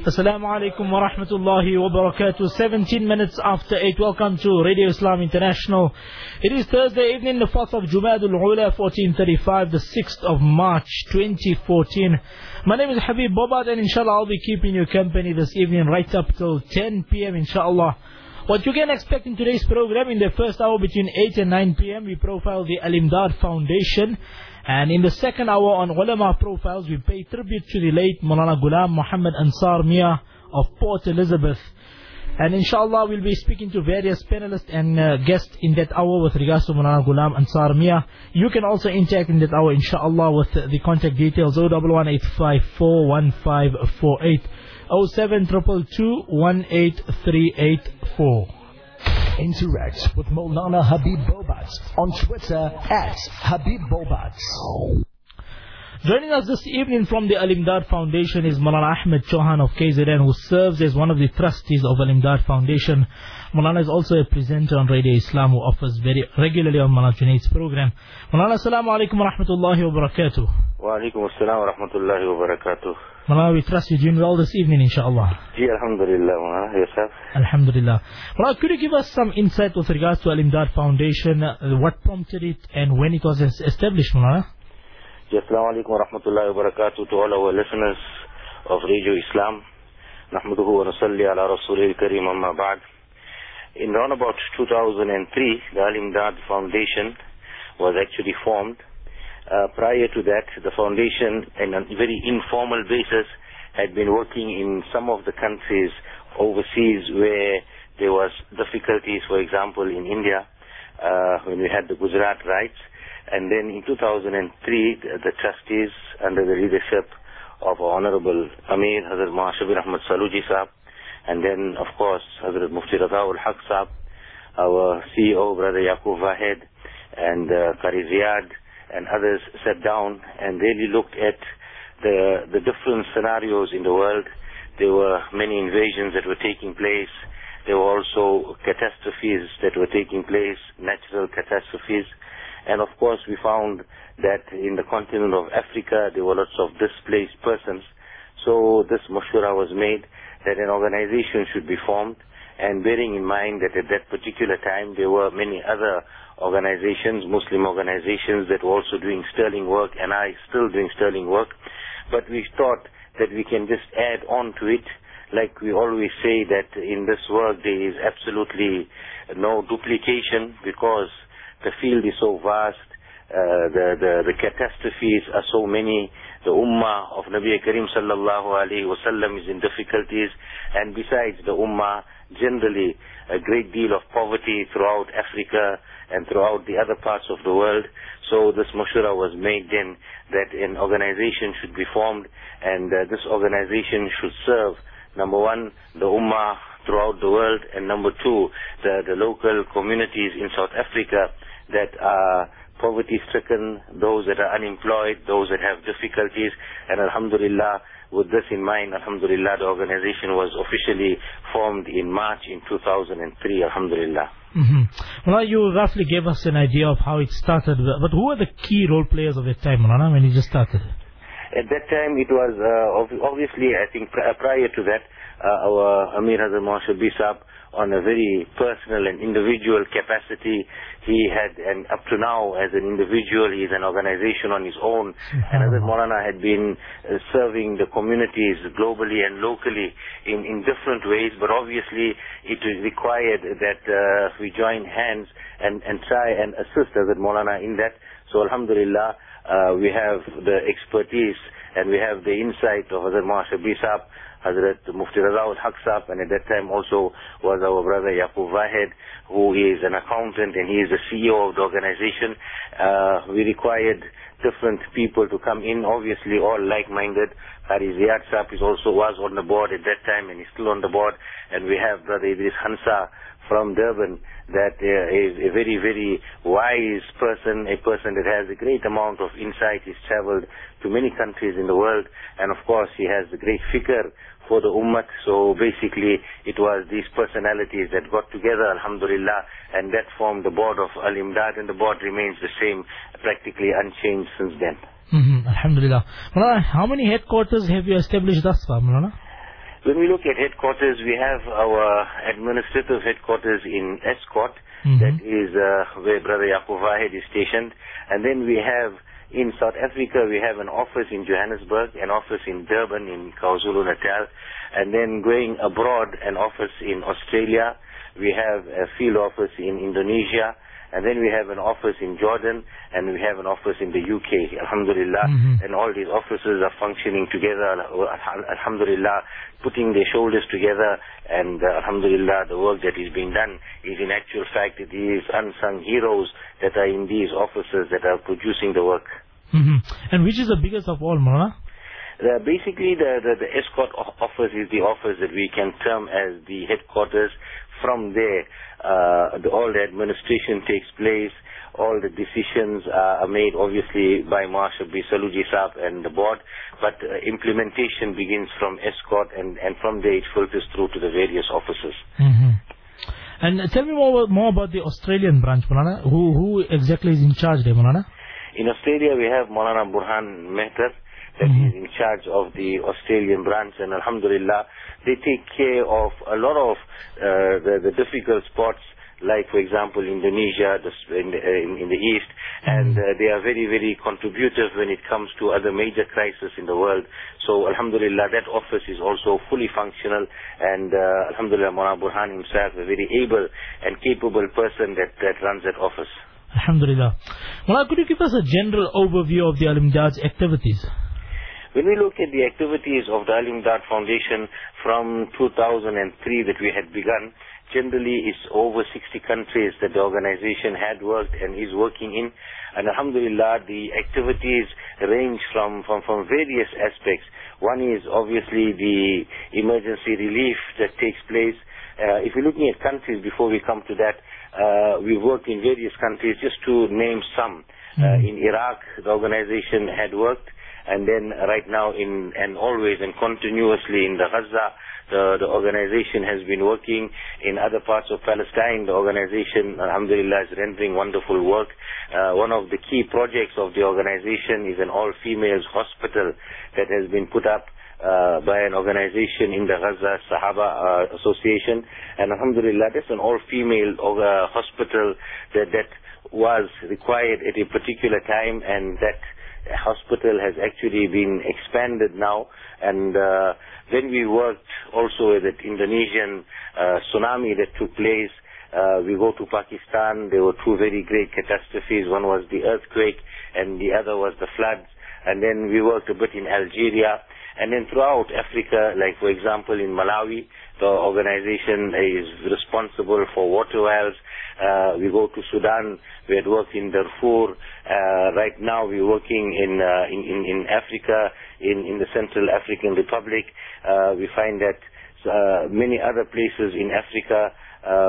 Assalamu alaikum wa rahmatullahi wa barakatuh. 17 minutes after 8. Welcome to Radio Islam International. It is Thursday evening, the 4th of Jumadul Ula, 1435, the 6th of March, 2014. My name is Habib Bobat, and inshallah I'll be keeping you company this evening right up till 10 p.m. inshallah. What you can expect in today's program, in the first hour between 8 and 9 p.m. we profile the Al-Imdad Foundation. And in the second hour on Ulama Profiles, we pay tribute to the late Maulana Ghulam Muhammad Ansar Mia of Port Elizabeth. And inshallah we'll be speaking to various panelists and guests in that hour with regards to Maulana Ghulam Ansar Mia. You can also interact in that hour inshallah with the contact details 011-854-1548, 07222-18384. Interact with Maulana Habib Bobat on Twitter @Habib Bobat. Joining us this evening from the Al-Imdad Foundation is Maulana Ahmed Chauhan of KZN, who serves as one of the trustees of Al-Imdad Foundation. Maulana is also a presenter on Radio Islam who offers very regularly on Maulana Junaid's program. Maulana, assalamu alaikum wa rahmatullahi wa barakatuh. Wa alaikum assalam wa rahmatullahi wa barakatuh. Maulana, we trust you're doing well this evening, inshallah. Ji, alhamdulillah, Maulana. Yourself? Alhamdulillah. Maulana, could you give us some insight with regards to Al-Imdad Foundation, what prompted it and when it was established, Maulana? Ji, assalamu alaikum wa rahmatullahi wa barakatuh to all our listeners of Radio Islam. Nahmaduhu wa nusalli ala rasulil kareem amma ba'd. In around about 2003, the Al-Imdad Foundation was actually formed. Prior to that, the foundation, on a very informal basis, had been working in some of the countries overseas where there was difficulties, for example, in India, when we had the Gujarat riots. And then in 2003, the trustees, under the leadership of Honorable Amir Hazrat Mahashabir Ahmad Saluji Sahab, and then, of course, Hazrat Mufti Razaul Haq Sahab, our CEO, Brother Yaqub Wahed, and Qari Ziyad, and others sat down and really looked at the different scenarios in the world. There were many invasions that were taking place. There were also catastrophes that were taking place, natural catastrophes. And of course we found that in the continent of Africa there were lots of displaced persons. So this mashura was made that an organization should be formed, and bearing in mind that at that particular time there were many other organizations, Muslim organizations, that were also doing sterling work, and I still doing sterling work. But we thought that we can just add on to it. Like we always say that in this work there is absolutely no duplication, because the field is so vast, the catastrophes are so many. The ummah of Nabi Karim sallallahu alayhi wasallam is in difficulties, and besides the ummah, generally a great deal of poverty throughout Africa and throughout the other parts of the world. So this mashura was made then that an organization should be formed, and this organization should serve, number one, the ummah throughout the world, and number two, the local communities in South Africa that are poverty-stricken, those that are unemployed, those that have difficulties. And alhamdulillah, with this in mind, alhamdulillah, the organization was officially formed in March in 2003, alhamdulillah. Well, you roughly gave us an idea of how it started, but who were the key role players of that time, Maulana, when you just started? At that time it was, obviously, I think prior to that, our Amir Hazrat Mahashabir Sahab, on a very personal and individual capacity, he had, and up to now as an individual, he is an organization on his own. And Hazrat Maulana had been serving the communities globally and locally in different ways, but obviously it was required that we join hands and try and assist Hazrat Maulana in that. So alhamdulillah, we have the expertise and we have the insight of Hazrat Mahashabir Sahab, Hazrat Mufti Razaul Haq Sahab, and at that time also was our brother Yaqub Wahed, who is an accountant and he is the CEO of the organization. We required different people to come in, obviously all like-minded. Qari Ziyad Sahab was on the board at that time and is still on the board. And we have brother Idris Hansa from Durban, that is a very, very wise person, a person that has a great amount of insight. He's traveled to many countries in the world, and of course he has a great fikr for the ummah. So basically it was these personalities that got together, alhamdulillah, and that formed the board of Al-Imdad, and the board remains the same, practically unchanged since then. Alhamdulillah. Maulana, how many headquarters have you established thus far, Maulana? When we look at headquarters, we have our administrative headquarters in Escort, that is where Brother Yaqub Wahid is stationed. And then we have, in South Africa, we have an office in Johannesburg, an office in Durban, in KwaZulu-Natal, and then going abroad, an office in Australia. We have a field office in Indonesia, and then we have an office in Jordan, and we have an office in the UK, alhamdulillah. And all these offices are functioning together, alhamdulillah, putting their shoulders together, and alhamdulillah, the work that is being done is in actual fact, it is unsung heroes that are in these offices that are producing the work. And which is the biggest of all, Maulana? Basically, the Escort office is the office that we can term as the headquarters. From there, all the administration takes place, all the decisions are made obviously by Marshal Bisaluji Saab and the board, but implementation begins from Escort, and from there it filters through to the various offices. And tell me more about the Australian branch, Maulana. Who exactly is in charge there, Maulana? In Australia, we have Maulana Burhan Mehtar, that is in charge of the Australian branch, and alhamdulillah, they take care of a lot of the difficult spots, like for example Indonesia in the east, and they are very, very contributive when it comes to other major crises in the world. So alhamdulillah, that office is also fully functional, and alhamdulillah, Maulana Burhan himself, a very able and capable person that runs that office. Alhamdulillah. Maulana, could you give us a general overview of the Al-Imdad's activities? When we look at the activities of the Al-Imdad Foundation from 2003 that we had begun, generally it's over 60 countries that the organization had worked and is working in. And alhamdulillah, the activities range from various aspects. One is obviously the emergency relief that takes place. If we're looking at countries, before we come to that, we've worked in various countries, just to name some. In Iraq, the organization had worked. And then right now and always and continuously in the Gaza, the organization has been working. In other parts of Palestine, the organization, alhamdulillah, is rendering wonderful work. One of the key projects of the organization is an all-females hospital that has been put up by an organization in the Gaza Sahaba Association. And alhamdulillah, that's an all-female hospital that was required at a particular time, and that hospital has actually been expanded now. And then we worked also with the Indonesian tsunami that took place. We go to Pakistan. There were two very great catastrophes. One was the earthquake and the other was the floods. And then we worked a bit in Algeria. And then throughout Africa, like for example in Malawi, the organization is responsible for water wells. We go to Sudan. We had worked in Darfur. Right now we're working in Africa, in the Central African Republic. We find that many other places in Africa,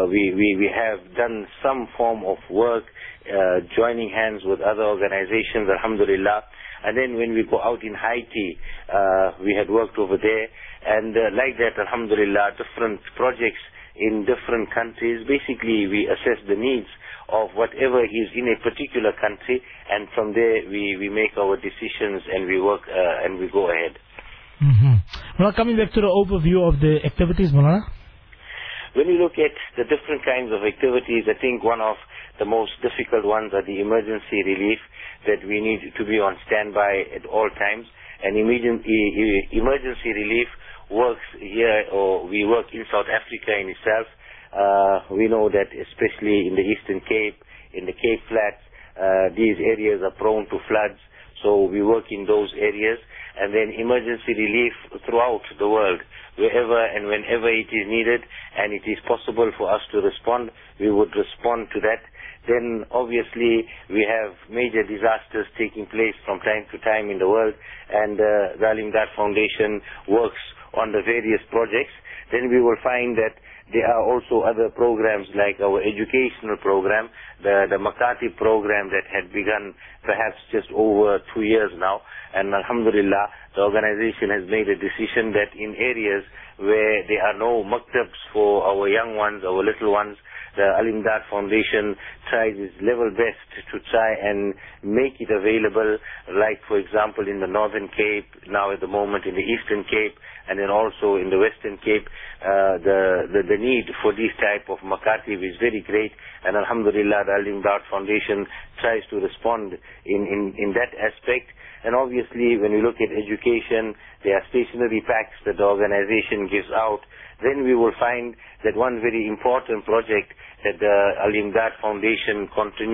we have done some form of work, joining hands with other organizations, alhamdulillah. And then when we go out in Haiti, we had worked over there. And like that, alhamdulillah, different projects in different countries. Basically, we assess the needs of whatever is in a particular country, and from there we make our decisions and we work and we go ahead. Now, coming back to the overview of the activities, Maulana. When we look at the different kinds of activities, I think one of the most difficult ones are the emergency relief, that we need to be on standby at all times. And emergency relief works here, or we work in South Africa in itself. We know that especially in the Eastern Cape, in the Cape Flats, these areas are prone to floods. So we work in those areas. And then emergency relief throughout the world, wherever and whenever it is needed and it is possible for us to respond, we would respond to that. Then obviously we have major disasters taking place from time to time in the world, and the Al-Imdad Foundation works on the various projects. Then we will find that there are also other programs like our educational program, the Makati program that had begun perhaps just over 2 years now. And alhamdulillah, the organization has made a decision that in areas where there are no maktabs for our young ones, our little ones, the Al-Imdad Foundation tries its level best to try and make it available, like for example in the Northern Cape, now at the moment in the Eastern Cape, and then also in the Western Cape. The need for this type of makatib is very great, and Alhamdulillah the Al-Imdad Foundation tries to respond in that aspect. And obviously when we look at education, there are stationery packs that the organization gives out. Then we will find that one very important project that the Al-Imdad Foundation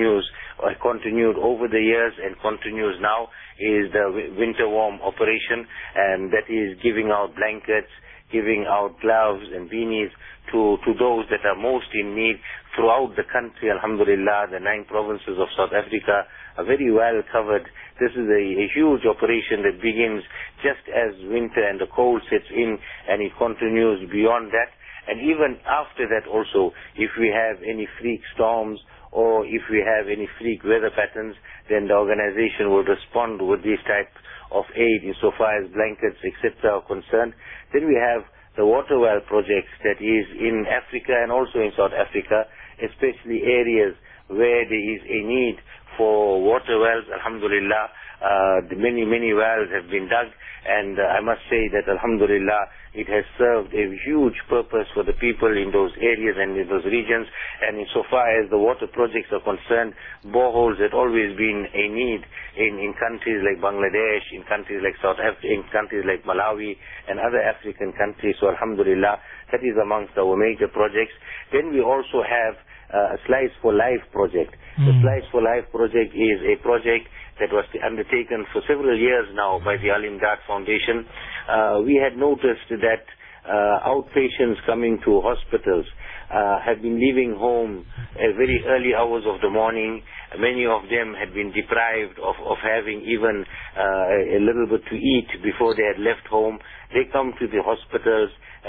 continued over the years and continues now is the winter warm operation, and that is giving out blankets, giving out gloves and beanies to those that are most in need throughout the country. Alhamdulillah, the 9 provinces of South Africa are very well covered. This is a huge operation that begins just as winter and the cold sets in, and it continues beyond that. And even after that also, if we have any freak storms or if we have any freak weather patterns, then the organization will respond with these types of aid insofar as blankets, etc. are concerned. Then we have the water well projects that is in Africa and also in South Africa, especially areas where there is a need for water wells. Alhamdulillah, many wells have been dug, and I must say that Alhamdulillah, it has served a huge purpose for the people in those areas and in those regions. And insofar as the water projects are concerned, boreholes had always been a need in countries like Bangladesh, in countries like South Africa, in countries like Malawi and other African countries. So Alhamdulillah, that is amongst our major projects. Then we also have a Slice for Life project. The Slice for Life project is a project that was undertaken for several years now by the Al-Imdad Foundation. We had noticed that outpatients coming to hospitals have been leaving home at very early hours of the morning. Many of them had been deprived of having even a little bit to eat before they had left home. They come to the hospitals.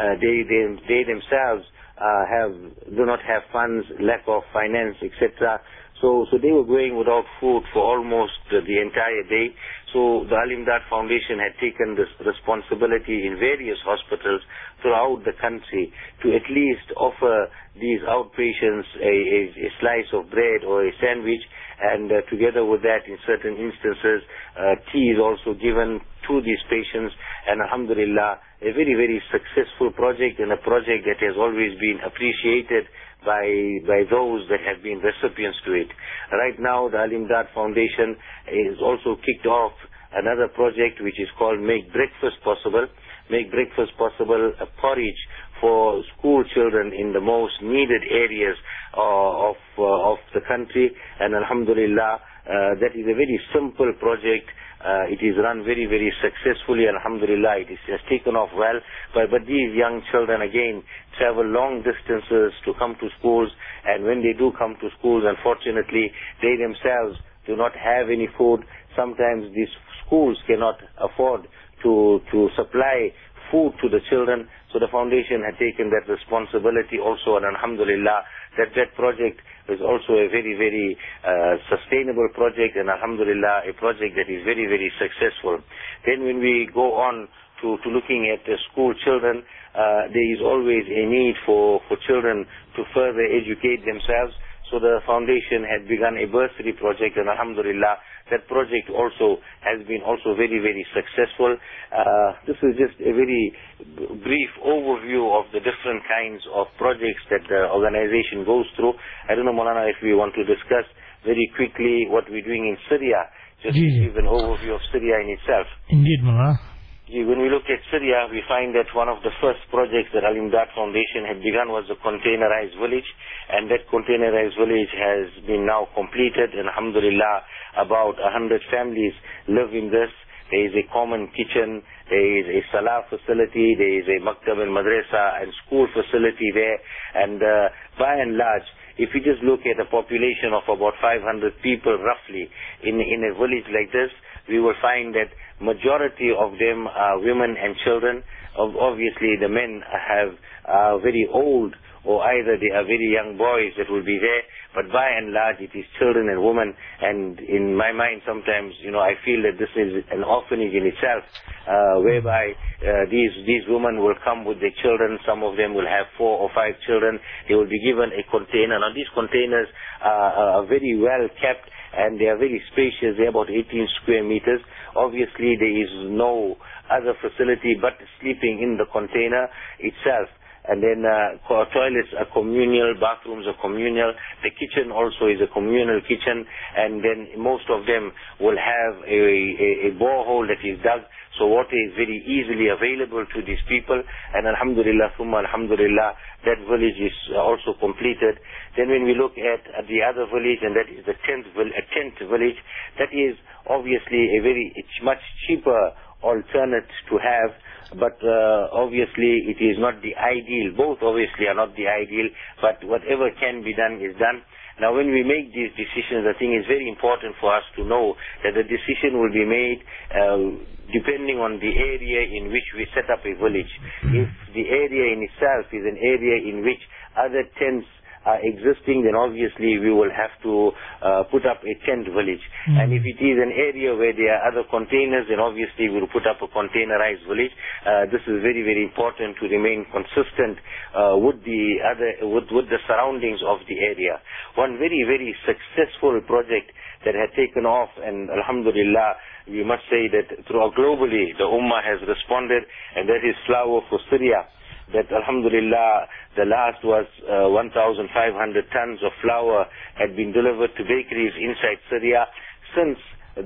They themselves do not have funds, lack of finance, etc. So they were going without food for almost the entire day. So the Al-Imdad Foundation had taken this responsibility in various hospitals throughout the country to at least offer these outpatients a slice of bread or a sandwich, and together with that, in certain instances, tea is also given to these patients. And Alhamdulillah, a very, very successful project, and a project that has always been appreciated by those that have been recipients to it. Right now, the Al-Imdad Foundation is also kicked off another project which is called Make Breakfast Possible. Make Breakfast Possible, a porridge for school children in the most needed areas of the country. And Alhamdulillah, that is a very simple project. It is run very, very successfully. Alhamdulillah, it has taken off well. But these young children, again, travel long distances to come to schools. And when they do come to schools, unfortunately, they themselves do not have any food. Sometimes these schools cannot afford to supply food to the children. So the foundation had taken that responsibility also. And Alhamdulillah, that project is also a very, very sustainable project, and Alhamdulillah, a project that is very, very successful. Then when we go on to looking at the school children, there is always a need for children to further educate themselves. So the foundation had begun a bursary project, and Alhamdulillah, that project also has been also very, very successful. This is just a very brief overview of the different kinds of projects that the organization goes through. I don't know, Maulana, if we want to discuss very quickly what we're doing in Syria, just to give an overview of Syria in itself. Indeed, Maulana. When we look at Syria, we find that one of the first projects that Al-Imdad Foundation had begun was the containerized village, and that containerized village has been now completed, and Alhamdulillah, about 100 families live in this. There is a common kitchen, there is a salah facility, there is a maktab and madrasa and school facility there, and by and large, if you just look at a population of about 500 people roughly in a village like this, we will find that majority of them are women and children. Obviously, the men are very old or either they are very young boys that will be there, but by and large it is children and women. And in my mind sometimes, I feel that this is an orphanage in itself, whereby these women will come with their children. Some of them will have 4 or 5 children. They will be given a container. Now these containers are very well kept, and they are very spacious. They are about 18 square meters. Obviously there is no other facility but sleeping in the container itself. And then toilets are communal, bathrooms are communal. The kitchen also is a communal kitchen. And then most of them will have a borehole that is dug, so water is very easily available to these people. And alhamdulillah, thumma alhamdulillah, that village is also completed. Then when we look at the other village, and that is the 10th village, that is obviously it's much cheaper alternate to have, but obviously it is not the ideal. Both obviously are not the ideal, but whatever can be done is done. Now when we make these decisions, I think it's very important for us to know that the decision will be made depending on the area in which we set up a village. If the area in itself is an area in which other tents are existing, then obviously we will have to put up a tent village. And if it is an area where there are other containers, then obviously we will put up a containerized village. This is very, very important to remain consistent with the surroundings of the area. One very, very successful project that had taken off, and alhamdulillah, we must say that throughout globally the Ummah has responded, and that is flour for Syria. That alhamdulillah, the last was 1,500 tons of flour had been delivered to bakeries inside Syria. Since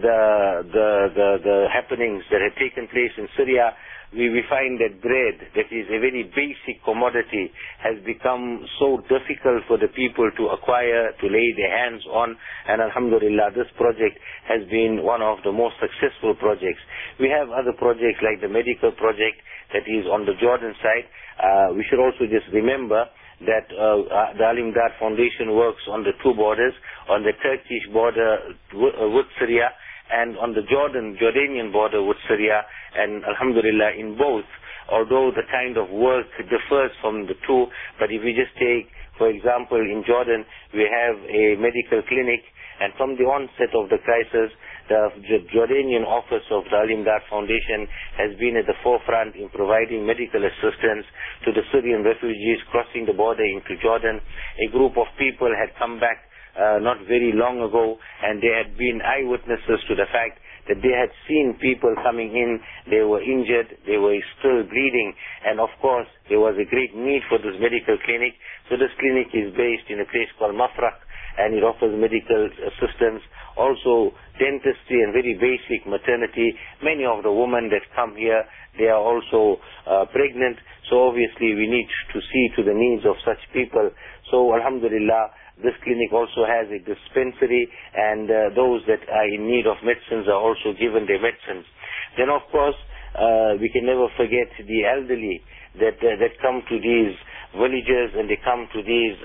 the happenings that had taken place in Syria, we find that bread, that is a very basic commodity, has become so difficult for the people to acquire, to lay their hands on. And alhamdulillah, this project has been one of the most successful projects. We have other projects like the medical project that is on the Jordan side. We should also just remember that the Al Imdad Foundation works on the 2 borders, on the Turkish border with Syria, and on the Jordanian border with Syria. And alhamdulillah, in both, although the kind of work differs from the 2, but if we just take, for example, in Jordan, we have a medical clinic, and from the onset of the crisis, the Jordanian office of the Al Imdad Foundation has been at the forefront in providing medical assistance to the Syrian refugees crossing the border into Jordan. A group of people had come back not very long ago, and they had been eyewitnesses to the fact that they had seen people coming in, they were injured, they were still bleeding, and of course there was a great need for this medical clinic. So this clinic is based in a place called Mafraq, and it offers medical assistance, also dentistry and very basic maternity. Many of the women that come here, they are also pregnant, so obviously we need to see to the needs of such people. So alhamdulillah, this clinic also has a dispensary, and those that are in need of medicines are also given their medicines. Then of course, we can never forget the elderly that come to these villages, and they come to these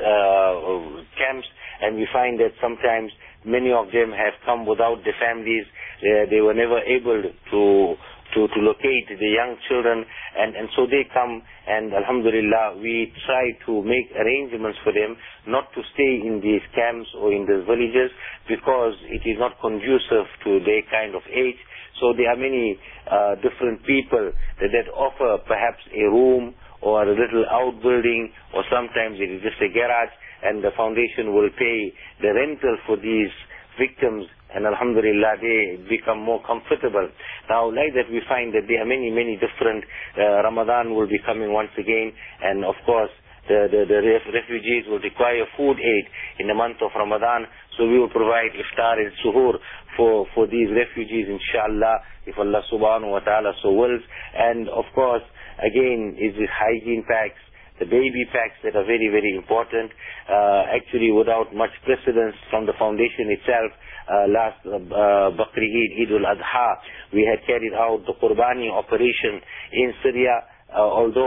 camps, and we find that sometimes many of them have come without their families. They were never able to locate the young children, and so they come, and alhamdulillah, we try to make arrangements for them not to stay in these camps or in these villages, because it is not conducive to their kind of age. So there are many different people that offer perhaps a room or a little outbuilding, or sometimes it is just a garage, and the foundation will pay the rental for these victims, and alhamdulillah, they become more comfortable. Now, like that, we find that there are many, many different, Ramadan will be coming once again, and of course, the refugees will require food aid in the month of Ramadan, so we will provide iftar and suhoor for these refugees, inshallah, if Allah subhanahu wa ta'ala so wills. And of course, again, is the hygiene packs, the baby packs that are very, very important. Actually, without much precedence from the foundation itself, last Bakri Eid, Eid al-Adha, we had carried out the Qurbani operation in Syria. Although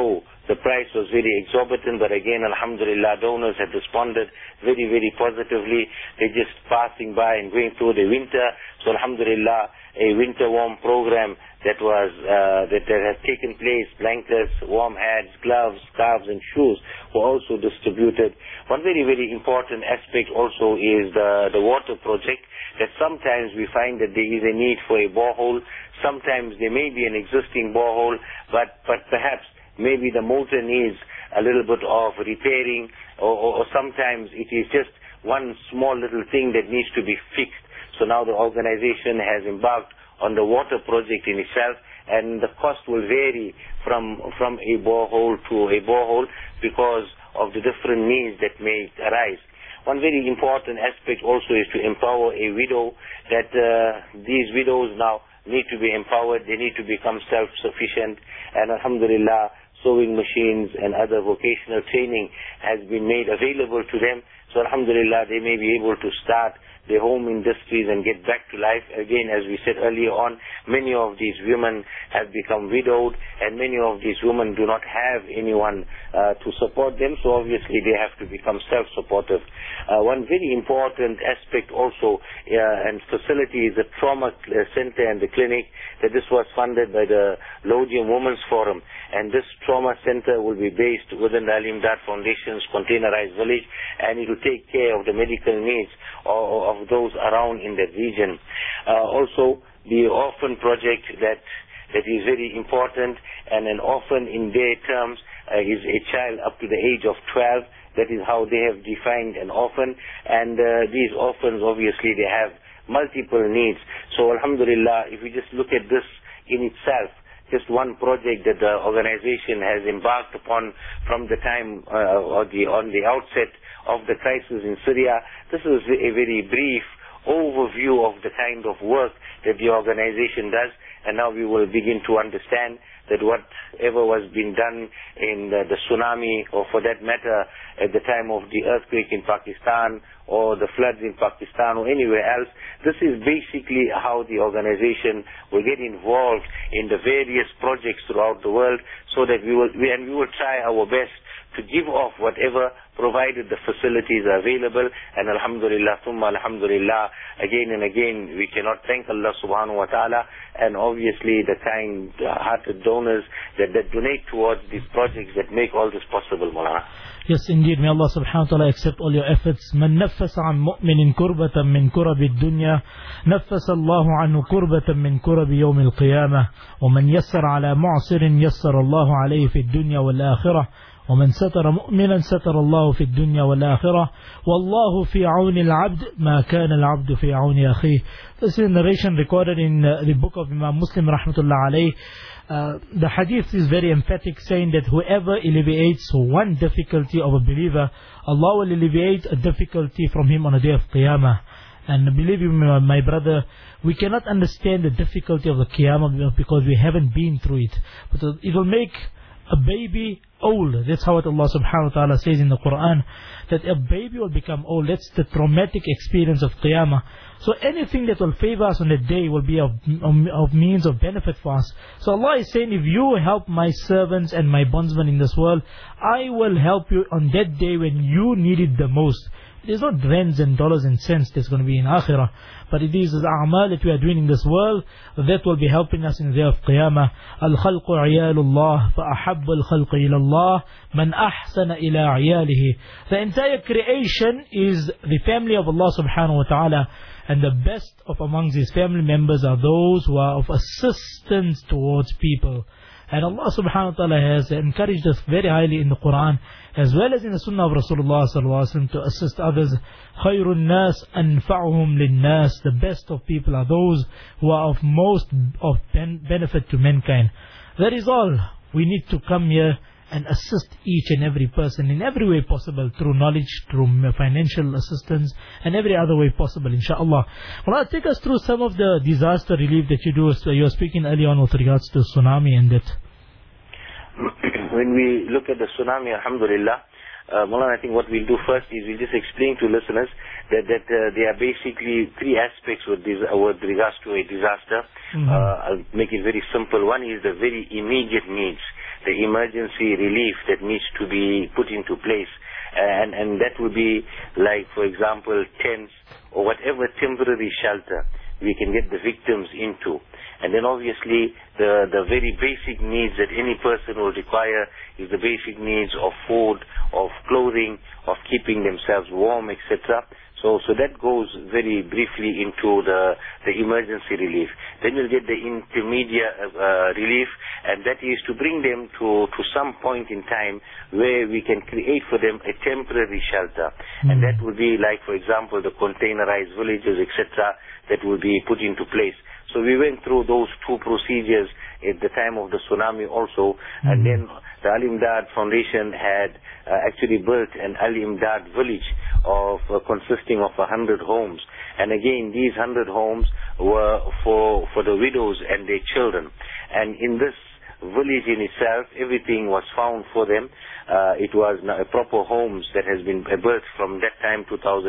the price was very exorbitant, but again, alhamdulillah, donors had responded very, very positively. They're just passing by and going through the winter. So alhamdulillah, a winter warm program that was that had taken place. Blankets, warm hats, gloves, scarves and shoes were also distributed. One very, very important aspect also is the water project, that sometimes we find that there is a need for a borehole. Sometimes there may be an existing borehole, but perhaps maybe the motor needs a little bit of repairing, or sometimes it is just one small little thing that needs to be fixed. So now the organization has embarked on the water project in itself, and the cost will vary from a borehole to a borehole because of the different needs that may arise. One very important aspect also is to empower a widow, that these widows now need to be empowered, they need to become self-sufficient, and alhamdulillah, sewing machines and other vocational training has been made available to them. So alhamdulillah, they may be able to start their home industries and get back to life. Again, as we said earlier on, many of these women have become widowed, and many of these women do not have anyone to support them, so obviously they have to become self-supportive. One very important aspect also and facility is the trauma center and the clinic, that this was funded by the Laudium Women's Forum, and this trauma center will be based within the Al-Imdad Foundation's containerized village, and it will take care of the medical needs of those around in that region. Also, the orphan project that is very important, and an orphan in their terms is a child up to the age of 12. That is how they have defined an orphan, and these orphans obviously they have multiple needs. So alhamdulillah, if we just look at this in itself, just one project that the organization has embarked upon from the time on the outset of the crisis in Syria. This is a very brief overview of the kind of work that the organization does, and now we will begin to understand that whatever was being done in the tsunami, or for that matter at the time of the earthquake in Pakistan, or the floods in Pakistan, or anywhere else, this is basically how the organization will get involved in the various projects throughout the world, so that we will try our best to give off whatever, provided the facilities are available. And alhamdulillah, thumma alhamdulillah, again and again, we cannot thank Allah subhanahu wa ta'ala, and obviously the kind-hearted donors that donate towards these projects that make all this possible, Maulana. Yes, indeed. May Allah subhanahu wa ta'ala accept all your efforts. من نفس عن مؤمن كربة من كرب الدنيا نفس الله عنه كربة من كرب يوم القيامة ومن يسر على معسر يسر الله عليه في الدنيا والآخرة ومن ستر مؤمنا ستر الله في الدنيا والآخرة والله في عون العبد ما كان العبد في عون أخيه. This is a narration recorded in the book of Imam Muslim rahmatullah alayh. The hadith is very emphatic, saying that whoever alleviates one difficulty of a believer, Allah will alleviate a difficulty from him on the day of Qiyamah. And believe me, my brother, we cannot understand the difficulty of the Qiyamah because we haven't been through it. But it will make a baby old. That's how what Allah subhanahu wa ta'ala says in the Quran, that a baby will become old. That's the traumatic experience of Qiyamah. So anything that will favor us on that day will be of means of benefit for us. So Allah is saying, if you help my servants and my bondsmen in this world, I will help you on that day when you need it the most. It is not rands and dollars and cents that's going to be in Akhirah, but it is the a'mal that we are doing in this world that will be helping us in the day of Qiyamah. Al-khalqu iyalullah fa-ahabbu al-khalqu ila Allah man ahsana ila iyalihi. The entire creation is the family of Allah subhanahu wa ta'ala, and the best of amongst his family members are those who are of assistance towards people. And Allah subhanahu wa ta'ala has encouraged us very highly in the Quran, as well as in the Sunnah of Rasulullah sallallahu alaihi wasallam, to assist others. Khayrun nas anfa'uhum lin-nas. The best of people are those who are of most of benefit to mankind. That is all. We need to come here and assist each and every person in every way possible, through knowledge, through financial assistance, and every other way possible, inshaAllah. Well, I'll take us through some of the disaster relief that you do. So you were speaking earlier on with regards to tsunami and that. When we look at the tsunami, alhamdulillah, Maulana, I think what we'll do first is we'll just explain to listeners that there are basically three aspects with regards to a disaster. I'll make it very simple. One is the very immediate needs, the emergency relief that needs to be put into place. And that would be like, for example, tents or whatever temporary shelter we can get the victims into. And then obviously the very basic needs that any person will require is the basic needs of food, of clothing, of keeping themselves warm, etc. So that goes very briefly into the emergency relief. Then we'll get the intermediate relief, and that is to bring them to some point in time where we can create for them a temporary shelter. And that would be like, for example, the containerized villages, etc., that will be put into place. So we went through those two procedures at the time of the tsunami also, and then the Al-Imdad Foundation had actually built an Al-Imdad village consisting of 100 homes. And again, these 100 homes were for the widows and their children. And in this village in itself, everything was found for them. It was proper homes that has been built from that time, 2004,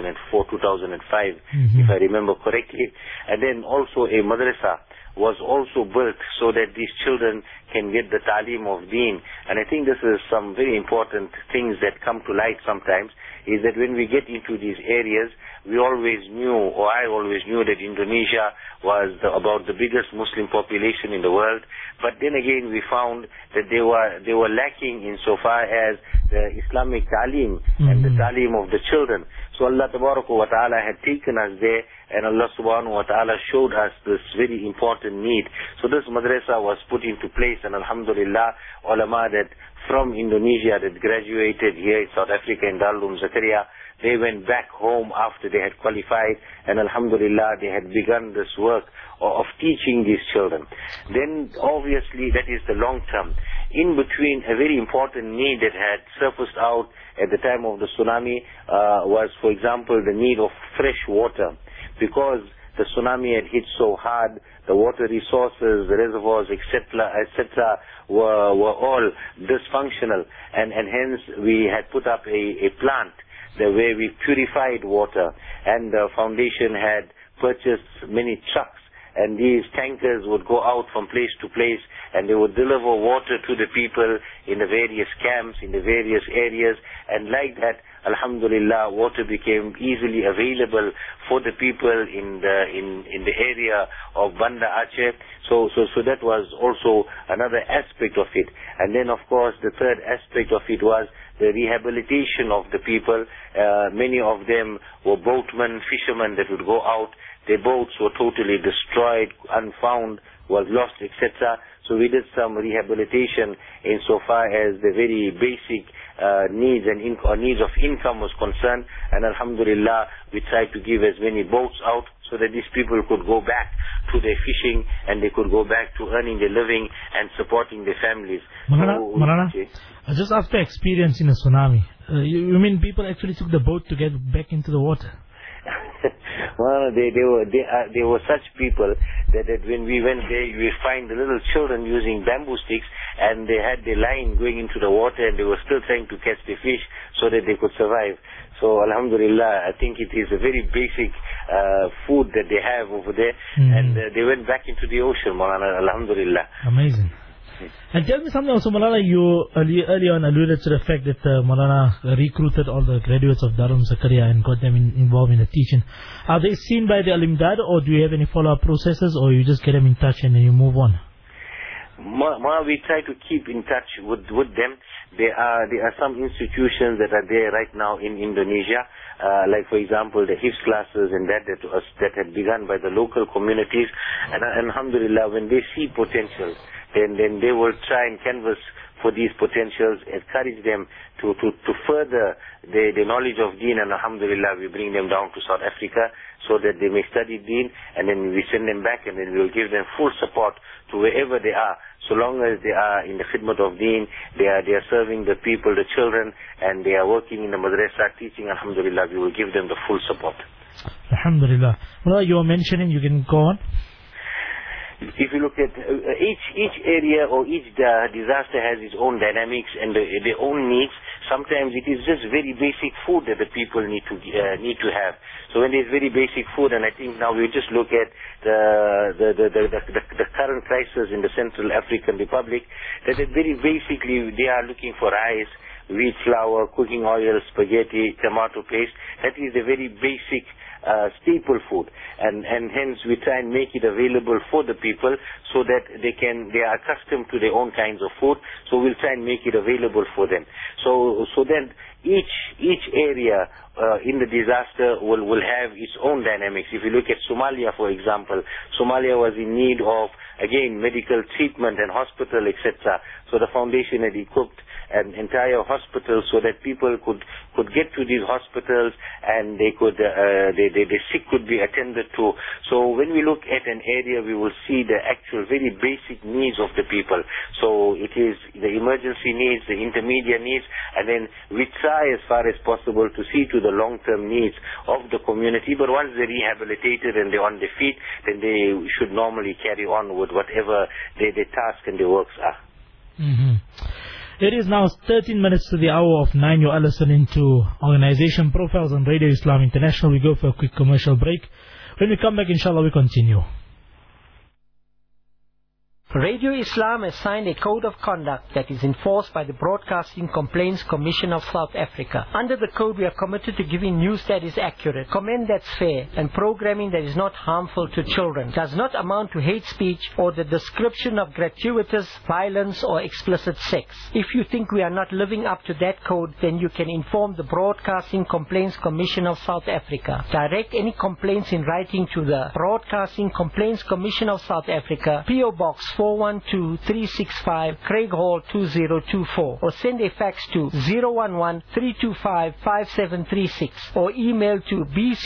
2005, if I remember correctly. And then also a madrasa was also built so that these children can get the ta'lim of deen. And I think this is some very important things that come to light sometimes, is that when we get into these areas, we always knew, or I always knew, that Indonesia was about the biggest Muslim population in the world. But then again, we found that they were lacking insofar as the Islamic ta'lim and the ta'lim of the children. So Allah Tabaraka wa Ta'ala had taken us there, and Allah Subhanahu wa Ta'ala showed us this very important need. So this madrasa was put into place, and alhamdulillah, ulama that from Indonesia that graduated here in South Africa in Darul Uloom Zakaria, they went back home after they had qualified, and alhamdulillah, they had begun this work of teaching these children. Then obviously that is the long term. In between, a very important need that had surfaced out at the time of the tsunami was, for example, the need of fresh water. Because the tsunami had hit so hard, the water resources, the reservoirs, etc., were all dysfunctional, and hence we had put up a plant where we purified water, and the foundation had purchased many trucks, and these tankers would go out from place to place, and they would deliver water to the people in the various camps, in the various areas, and like that, alhamdulillah, water became easily available for the people in the area of Banda Aceh. So that was also another aspect of it. And then of course the third aspect of it was the rehabilitation of the people. Many of them were boatmen, fishermen that would go out. Their boats were totally destroyed, unfound, was lost, etc. So we did some rehabilitation insofar as the very basic needs and needs of income was concerned, and alhamdulillah, we tried to give as many boats out so that these people could go back to their fishing, and they could go back to earning their living and supporting their families. Maulana, just after experiencing a tsunami, you mean people actually took the boat to get back into the water? Well, they were such people that when we went there, we find the little children using bamboo sticks, and they had their line going into the water, and they were still trying to catch the fish so that they could survive. So alhamdulillah, I think it is a very basic food that they have over there, and they went back into the ocean, Maulana, alhamdulillah. Amazing. And tell me something also, Maulana, you earlier on alluded to the fact that Maulana recruited all the graduates of Darul Uloom Zakaria and got them involved in the teaching. Are they seen by the Al-Imdad, or do you have any follow-up processes, or you just get them in touch and then you move on? We try to keep in touch with them. There are some institutions that are there right now in Indonesia, like for example the Hifz classes and that had begun by the local communities, and alhamdulillah, when they see potential, then they will try and canvas for these potentials, encourage them to further the knowledge of deen, and alhamdulillah, we bring them down to South Africa so that they may study deen, and then we send them back, and then we will give them full support to wherever they are. So long as they are in the khidmat of deen, they are serving the people, the children, and they are working in the madrasa teaching, alhamdulillah, we will give them the full support. Alhamdulillah. Well, you were mentioning, you can go on. if you look at each area or each disaster has its own dynamics and their own needs. Sometimes it is just very basic food that the people need to have. So when there's very basic food, and I think now we just look at the current crisis in the Central African Republic, that very basically they are looking for rice, wheat flour, cooking oil, spaghetti, tomato paste. That is a very basic staple food, and hence we try and make it available for the people so that they are accustomed to their own kinds of food. So we'll try and make it available for them. So then each area in the disaster will have its own dynamics. If you look at Somalia, for example, Somalia was in need of, again, medical treatment and hospital, etc. So the foundation had equipped an entire hospital so that people could get to these hospitals and they could the sick could be attended to. So when we look at an area, we will see the actual very basic needs of the people. So it is the emergency needs, the intermediate needs, and then we try as far as possible to see to the long-term needs of the community. But once they're rehabilitated and they're on their feet, then they should normally carry on with whatever their task and their works are. It is now 13 minutes to the hour of 9. You are listening to Organization Profiles on Radio Islam International. We go for a quick commercial break. When we come back, inshallah, we continue. Radio Islam has signed a code of conduct that is enforced by the Broadcasting Complaints Commission of South Africa. Under the code, we are committed to giving news that is accurate, comment that's fair, and programming that is not harmful to children, does not amount to hate speech or the description of gratuitous violence or explicit sex. If you think we are not living up to that code, then you can inform the Broadcasting Complaints Commission of South Africa. Direct any complaints in writing to the Broadcasting Complaints Commission of South Africa, P.O. Box 412-365, Craig Hall 2024, or send a fax to 011-325-5736 or email to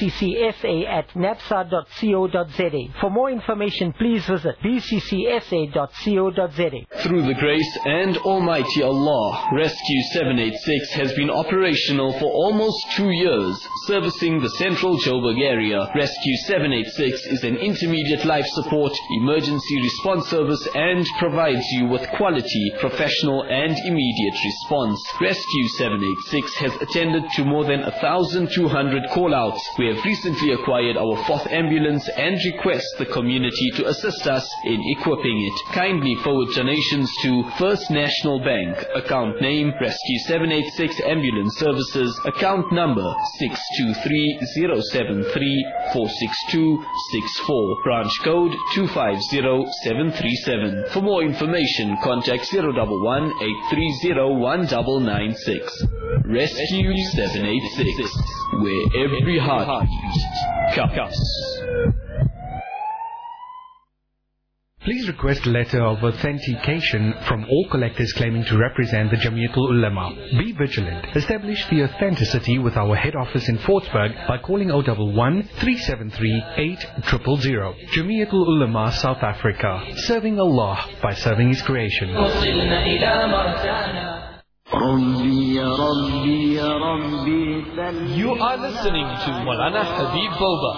bccsa@napsa.co.za. For more information, please visit bccsa.co.za. Through the grace and Almighty Allah, Rescue 786 has been operational for almost 2 years, servicing the central Joburg area. Rescue 786 is an intermediate life support, emergency response service and provides you with quality, professional and immediate response. Rescue 786 has attended to more than 1,200 call-outs. We have recently acquired our 4th ambulance and request the community to assist us in equipping it. Kindly forward donations to First National Bank, account name Rescue 786 Ambulance Services, account number 623-073-46264, branch code 250737. For more information, contact 011-830-1996. Rescue 786, where every heartbeat counts. Please request a letter of authentication from all collectors claiming to represent the Jamiatul Ulama. Be vigilant. Establish the authenticity with our head office in Fortsburg by calling 011-373-8000. Jamiatul Ulama, South Africa. Serving Allah by serving His creation. You are listening to Maulana Habib Boba.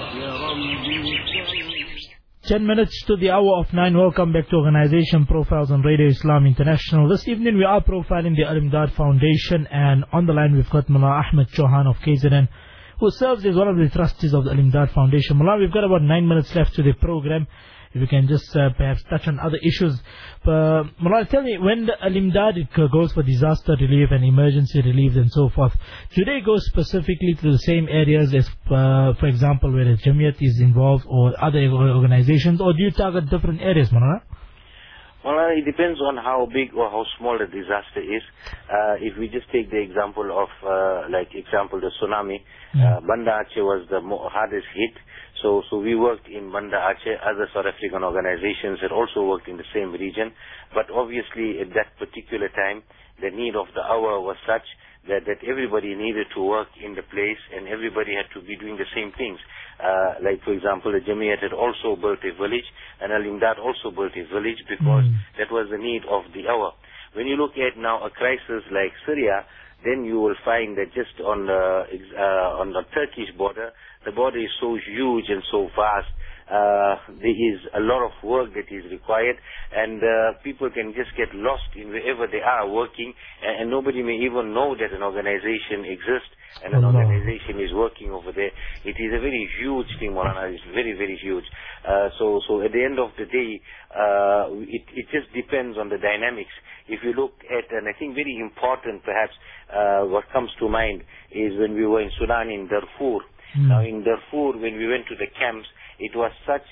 10 minutes to the hour of 9. Welcome back to Organization Profiles on Radio Islam International. This evening we are profiling the Al-Imdad Foundation, and on the line we've got Mullah Ahmed Chauhan of KZN, who serves as one of the trustees of the Al-Imdad Foundation. Mullah, we've got about 9 minutes left to the program. If you can just perhaps touch on other issues. Mullah, tell me, when the Al-Imdad goes for disaster relief and emergency relief and so forth, do they go specifically to the same areas as, for example, where the Jamiat is involved or other organizations, or do you target different areas, Mullah? Well, it depends on how big or how small the disaster is. If we just take the example of, the tsunami, Banda Aceh was the hardest hit. So we worked in Banda Aceh. Other South African organizations had also worked in the same region. But obviously, at that particular time, the need of the hour was such that everybody needed to work in the place and everybody had to be doing the same things. For example, the Jamiat had also built a village, and Al-Imdad also built a village because that was the need of the hour. When you look at now a crisis like Syria, then you will find that just on the Turkish border, the border is so huge and so vast there is a lot of work that is required, and people can just get lost in wherever they are working, and nobody may even know that an organization exists and an organization is working over there. It is a very huge thing, Maulana. It's very, very huge. So at the end of the day, it just depends on the dynamics. If you look at, and I think very important perhaps, what comes to mind is when we were in Sudan, in Darfur. Now in Darfur, when we went to the camps, it was such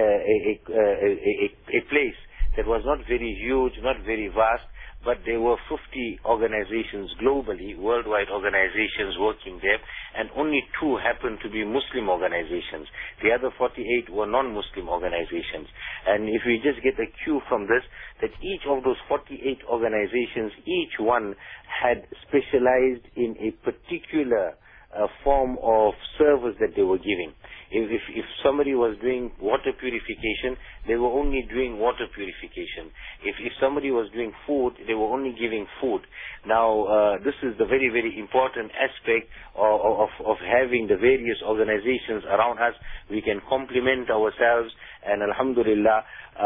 a place that was not very huge, not very vast, but there were 50 organizations globally, worldwide organizations working there, and only 2 happened to be Muslim organizations. The other 48 were non-Muslim organizations. And if we just get a cue from this, that each of those 48 organizations, each one had specialized in a particular form of service that they were giving. If somebody was doing water purification, they were only doing water purification. If somebody was doing food, they were only giving food. Now, this is the very, very important aspect of having the various organizations around us. We can complement ourselves, and alhamdulillah,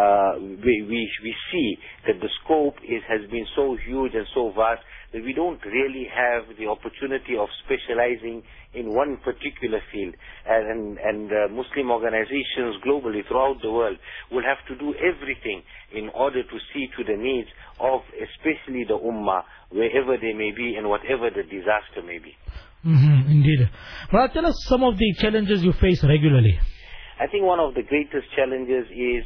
we see that the scope has been so huge and so vast that we don't really have the opportunity of specializing in one particular field. And Muslim organizations globally throughout the world will have to do everything in order to see to the needs of especially the ummah, wherever they may be and whatever the disaster may be. Indeed. Well, tell us some of the challenges you face regularly. I think one of the greatest challenges is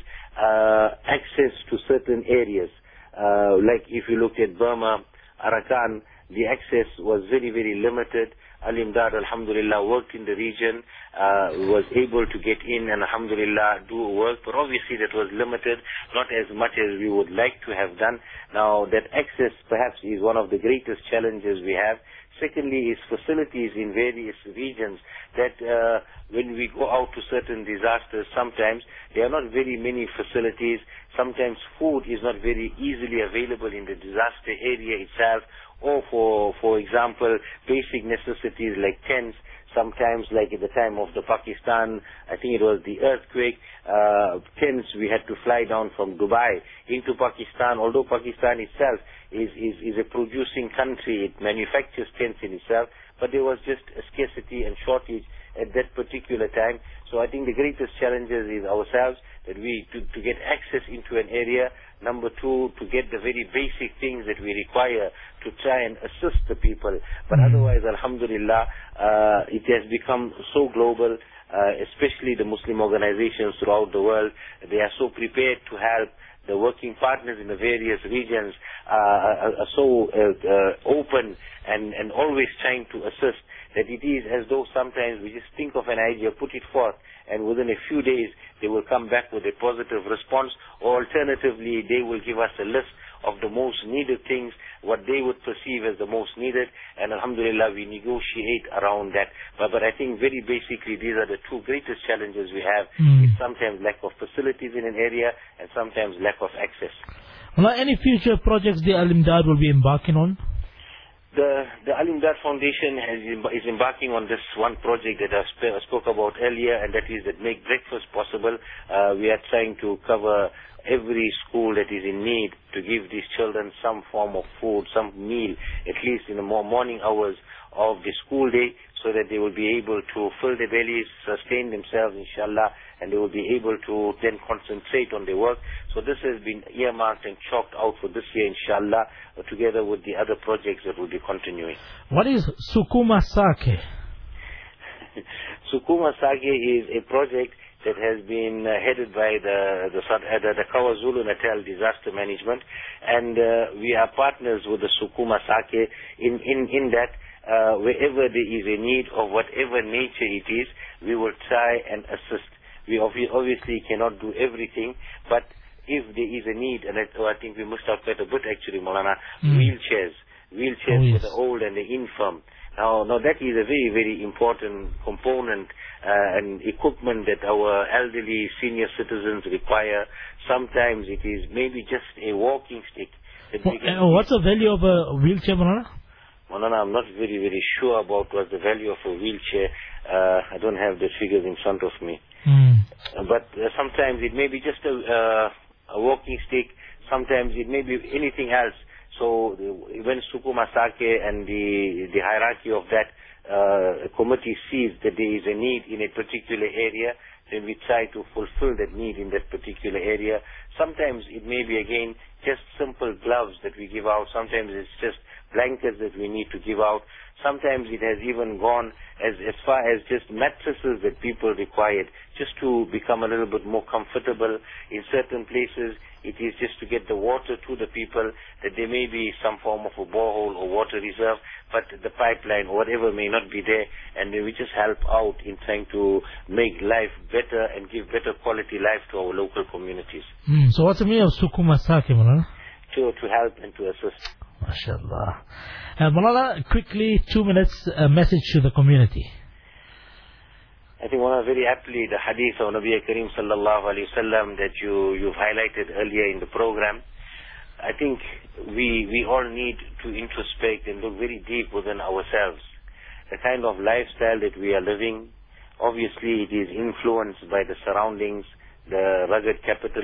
access to certain areas. Like if you looked at Burma, Arakan, the access was very, very limited. Al-Imdad, alhamdulillah, worked in the region, was able to get in and alhamdulillah do work, but obviously that was limited, not as much as we would like to have done. Now that access perhaps is one of the greatest challenges we have. Secondly is facilities in various regions that when we go out to certain disasters, sometimes there are not very many facilities. Sometimes food is not very easily available in the disaster area itself, or for example, basic necessities like tents. Sometimes, like at the time of the Pakistan, I think it was the earthquake, tents, we had to fly down from Dubai into Pakistan. Although Pakistan itself is a producing country, it manufactures tents in itself, but there was just a scarcity and shortage at that particular time. So I think the greatest challenges is ourselves, that we to get access into an area. Number 2, to get the very basic things that we require to try and assist the people. But otherwise, alhamdulillah, it has become so global, especially the Muslim organizations throughout the world. They are so prepared to help. The working partners in the various regions are so open and always trying to assist, that it is as though sometimes we just think of an idea, put it forth, and within a few days they will come back with a positive response, or alternatively they will give us a list of the most needed things, what they would perceive as the most needed, and alhamdulillah we negotiate around that. But I think very basically these are the 2 greatest challenges we have. It's sometimes lack of facilities in an area and sometimes lack of access. Well, any future projects the Al-Imdad will be embarking on? The Al-Imdad Foundation is embarking on this one project that I spoke about earlier, and that is that make breakfast possible. We are trying to cover every school that is in need to give these children some form of food, some meal, at least in the morning hours of the school day, so that they will be able to fill their bellies, sustain themselves, inshallah, and they will be able to then concentrate on their work. So this has been earmarked and chalked out for this year, inshallah, together with the other projects that will be continuing. What is Sukuma Sake? Sukuma Sake is a project that has been headed by the KwaZulu-Natal Disaster Management, and we are partners with the Sukuma Sake in that wherever there is a need of whatever nature it is, we will try and assist. We obviously cannot do everything, but if there is a need, and I think we must have quite a bit actually, Maulana, wheelchairs for the old and the infirm. Now that is a very, very important component and equipment that our elderly senior citizens require. Sometimes it is maybe just a walking stick. What's the value of a wheelchair, Maulana? Maulana, I'm not very, very sure about what's the value of a wheelchair. I don't have the figures in front of me. But sometimes it may be just a walking stick. Sometimes it may be anything else. So when Suku Masake and the hierarchy of that committee sees that there is a need in a particular area, then we try to fulfill that need in that particular area. Sometimes it may be, again, just simple gloves that we give out. Sometimes it's just blankets that we need to give out. Sometimes it has even gone as far as just mattresses that people required, just to become a little bit more comfortable. In certain places, it is just to get the water to the people, that there may be some form of a borehole or water reserve, but the pipeline or whatever may not be there, and then we just help out in trying to make life better and give better quality life to our local communities. So what's the meaning of Suku Masake, Malala? To help and to assist. MashaAllah. Malala, quickly, 2 minutes, a message to the community. I think very aptly the hadith of Nabi Kareem sallallahu alayhi wasallam that you've highlighted earlier in the program. I think we all need to introspect and look very deep within ourselves. The kind of lifestyle that we are living, obviously it is influenced by the surroundings, the rugged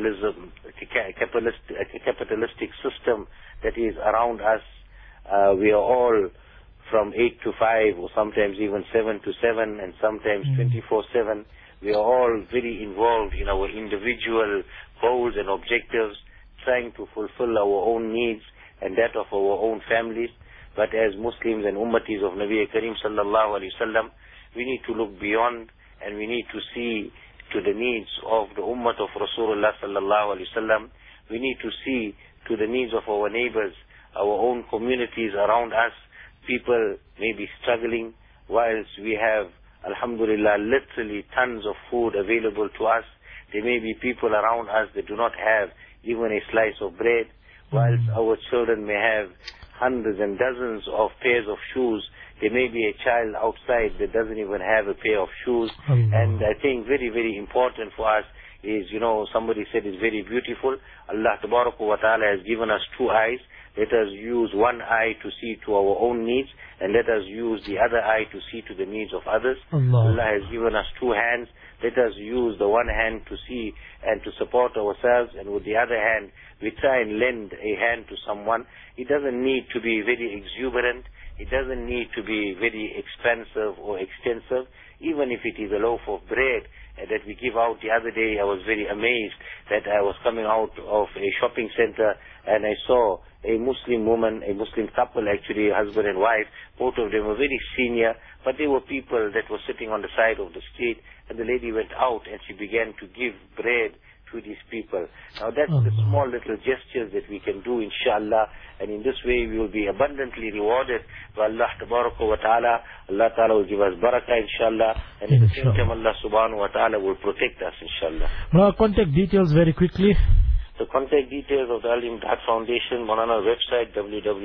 capitalistic system that is around us. We are all from 8 to 5, or sometimes even 7 to 7, and sometimes 24/7. We are all very involved in our individual goals and objectives, trying to fulfill our own needs and that of our own families. But as Muslims and ummatis of Nabi Kareem sallallahu alayhi wasallam, we need to look beyond, and we need to see to the needs of the ummah of Rasulullah sallallahu alayhi wasallam. We need to see to the needs of our neighbors, our own communities around us. People may be struggling, whilst we have, alhamdulillah, literally tons of food available to us. There may be people around us that do not have even a slice of bread, whilst our children may have hundreds and dozens of pairs of shoes. There may be a child outside that doesn't even have a pair of shoes. And I think very, very important for us is, somebody said it's very beautiful. Allah Tabaraka wa Ta'ala has given us 2 eyes. Let us use one eye to see to our own needs, and let us use the other eye to see to the needs of others. Allah has given us 2 hands. Let us use the one hand to see and to support ourselves, and with the other hand, we try and lend a hand to someone. It doesn't need to be very exuberant. It doesn't need to be very expensive or extensive. Even if it is a loaf of bread that we give out. The other day, I was very amazed that I was coming out of a shopping center, and I saw a Muslim woman, a Muslim couple actually, husband and wife. Both of them were very senior, but they were people that were sitting on the side of the street, and the lady went out and she began to give bread to these people. Now that's the small little gestures that we can do, inshallah, and in this way we will be abundantly rewarded by Allah Tabaraka wa Ta'ala. Allah Ta'ala will give us barakah, inshallah, and at the same time Allah Subhanahu wa Ta'ala will protect us, inshallah. Now, contact details very quickly. The contact details of the Al-Imdad Foundation, Maulana website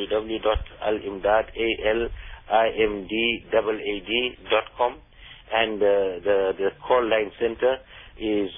www.alimdad.com, and the call line center is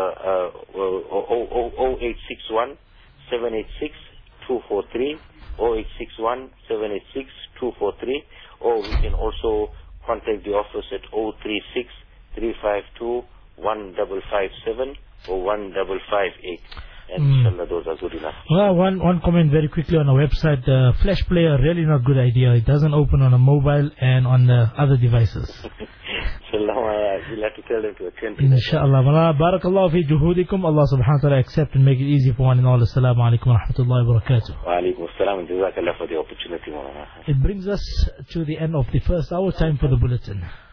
0861 786 243, 0861 786 243, or we can also contact the office at 036 352 1557 or 1558. And inshallah, those are good enough. Well, one comment very quickly on our website. The flash player, really not a good idea. It doesn't open on a mobile and on the other devices. Inshallah, we'll have to tell them to attend to inshallah. Barakallahu fi juhudikum. Allah subhanahu wa ta'ala accept and make it easy for one and all. Assalamu alaikum wa rahmatullahi wa barakatuh. Wa alaikum assalam, and jazakallah for the opportunity. It brings us to the end of the first hour. Time for the bulletin.